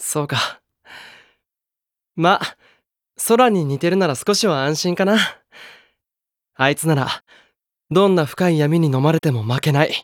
そうか。ま、空に似てるなら少しは安心かな。あいつなら、どんな深い闇に飲まれても負けない。